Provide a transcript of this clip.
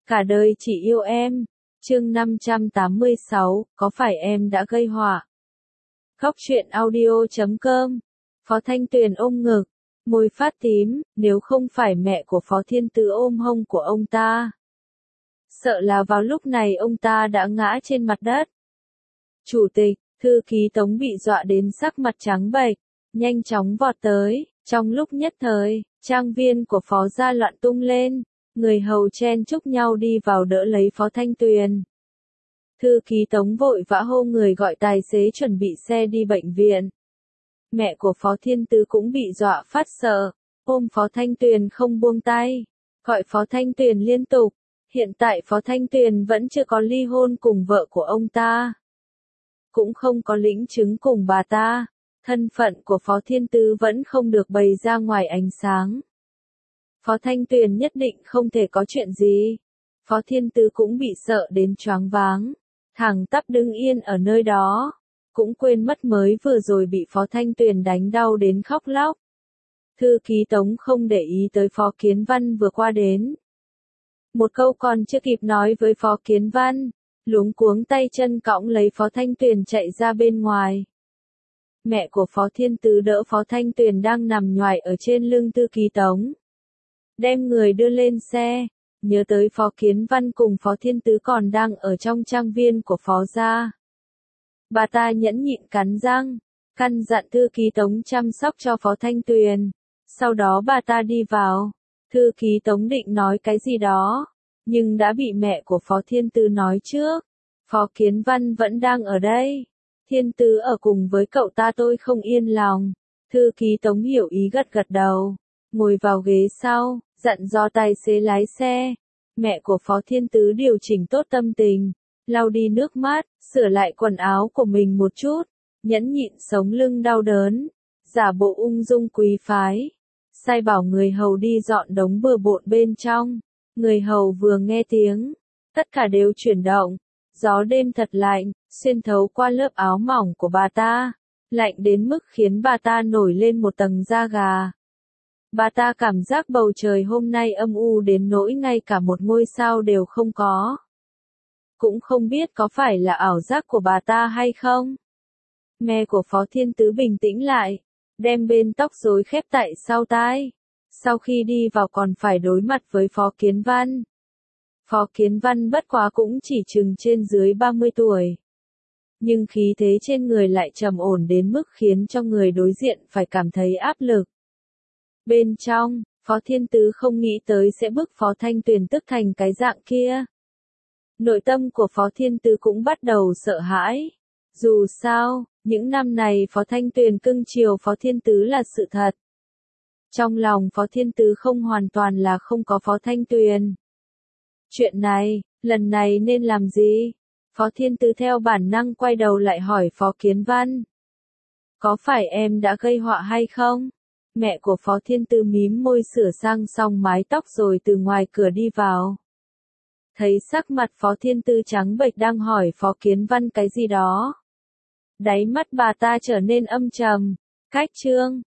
Cả đời chỉ yêu em. Chương 586, có phải em đã gây họa? Góc truyện audio.com. Phó Thanh Tuyền ôm ngực, môi phát tím, nếu không phải mẹ của Phó Thiên Tứ ôm hông của ông ta. Sợ là vào lúc này ông ta đã ngã trên mặt đất. Chủ tịch, thư ký Tống bị dọa đến sắc mặt trắng bệch, nhanh chóng vọt tới, trong lúc nhất thời, trang viên của Phó gia loạn tung lên, người hầu chen chúc nhau đi vào đỡ lấy Phó Thanh Tuyền. Thư ký Tống vội vã hô người gọi tài xế chuẩn bị xe đi bệnh viện. Mẹ của Phó Thiên Tứ cũng bị dọa phát sợ, ôm Phó Thanh Tuyền không buông tay, gọi Phó Thanh Tuyền liên tục. Hiện tại Phó Thanh Tuyền vẫn chưa có ly hôn cùng vợ của ông ta, cũng không có lĩnh chứng cùng bà ta, thân phận của Phó Thiên Tứ vẫn không được bày ra ngoài ánh sáng. Phó Thanh Tuyền nhất định không thể có chuyện gì. Phó Thiên Tứ cũng bị sợ đến choáng váng, thẳng tắp đứng yên ở nơi đó, cũng quên mất mới vừa rồi bị Phó Thanh Tuyền đánh đau đến khóc lóc. Thư ký Tống không để ý tới Phó Kiến Văn vừa qua đến. Một câu còn chưa kịp nói với Phó Kiến Văn, luống cuống tay chân cõng lấy Phó Thanh Tuyền chạy ra bên ngoài. Mẹ của Phó Thiên Tứ đỡ Phó Thanh Tuyền đang nằm nhoài ở trên lưng thư ký Tống, đem người đưa lên xe, nhớ tới Phó Kiến Văn cùng Phó Thiên Tứ còn đang ở trong trang viên của Phó gia. Bà ta nhẫn nhịn cắn răng, căn dặn thư ký Tống chăm sóc cho Phó Thanh Tuyền. Sau đó bà ta đi vào, thư ký Tống định nói cái gì đó, nhưng đã bị mẹ của Phó Thiên Tứ nói trước. Phó Kiến Văn vẫn đang ở đây. Thiên Tứ ở cùng với cậu ta tôi không yên lòng. Thư ký Tống hiểu ý gật gật đầu, ngồi vào ghế sau, dặn dò tài xế lái xe. Mẹ của Phó Thiên Tứ điều chỉnh tốt tâm tình, lau đi nước mắt, sửa lại quần áo của mình một chút, nhẫn nhịn sống lưng đau đớn, giả bộ ung dung quý phái, sai bảo người hầu đi dọn đống bừa bộn bên trong. Người hầu vừa nghe tiếng, tất cả đều chuyển động. Gió đêm thật lạnh, xuyên thấu qua lớp áo mỏng của bà ta, lạnh đến mức khiến bà ta nổi lên một tầng da gà. Bà ta cảm giác bầu trời hôm nay âm u đến nỗi ngay cả một ngôi sao đều không có. Cũng không biết có phải là ảo giác của bà ta hay không. Mẹ của Phó Thiên Tứ bình tĩnh lại, đem bên tóc rối khép tại sau tai. Sau khi đi vào còn phải đối mặt với Phó Kiến Văn. Phó Kiến Văn bất quá cũng chỉ chừng trên dưới 30 tuổi. Nhưng khí thế trên người lại trầm ổn đến mức khiến cho người đối diện phải cảm thấy áp lực. Bên trong, Phó Thiên Tứ không nghĩ tới sẽ bức Phó Thanh Tuyền tức thành cái dạng kia. Nội tâm của Phó Thiên Tứ cũng bắt đầu sợ hãi. Dù sao, những năm này Phó Thanh Tuyền cưng chiều Phó Thiên Tứ là sự thật. Trong lòng Phó Thiên Tứ không hoàn toàn là không có Phó Thanh Tuyền. Chuyện này, lần này nên làm gì? Phó Thiên Tứ theo bản năng quay đầu lại hỏi Phó Kiến Văn. Có phải em đã gây họa hay không? Mẹ của Phó Thiên Tứ mím môi sửa sang xong mái tóc rồi từ ngoài cửa đi vào. Thấy sắc mặt Phó Thiên Tứ trắng bệch đang hỏi Phó Kiến Văn cái gì đó. Đáy mắt bà ta trở nên âm trầm. Cách chương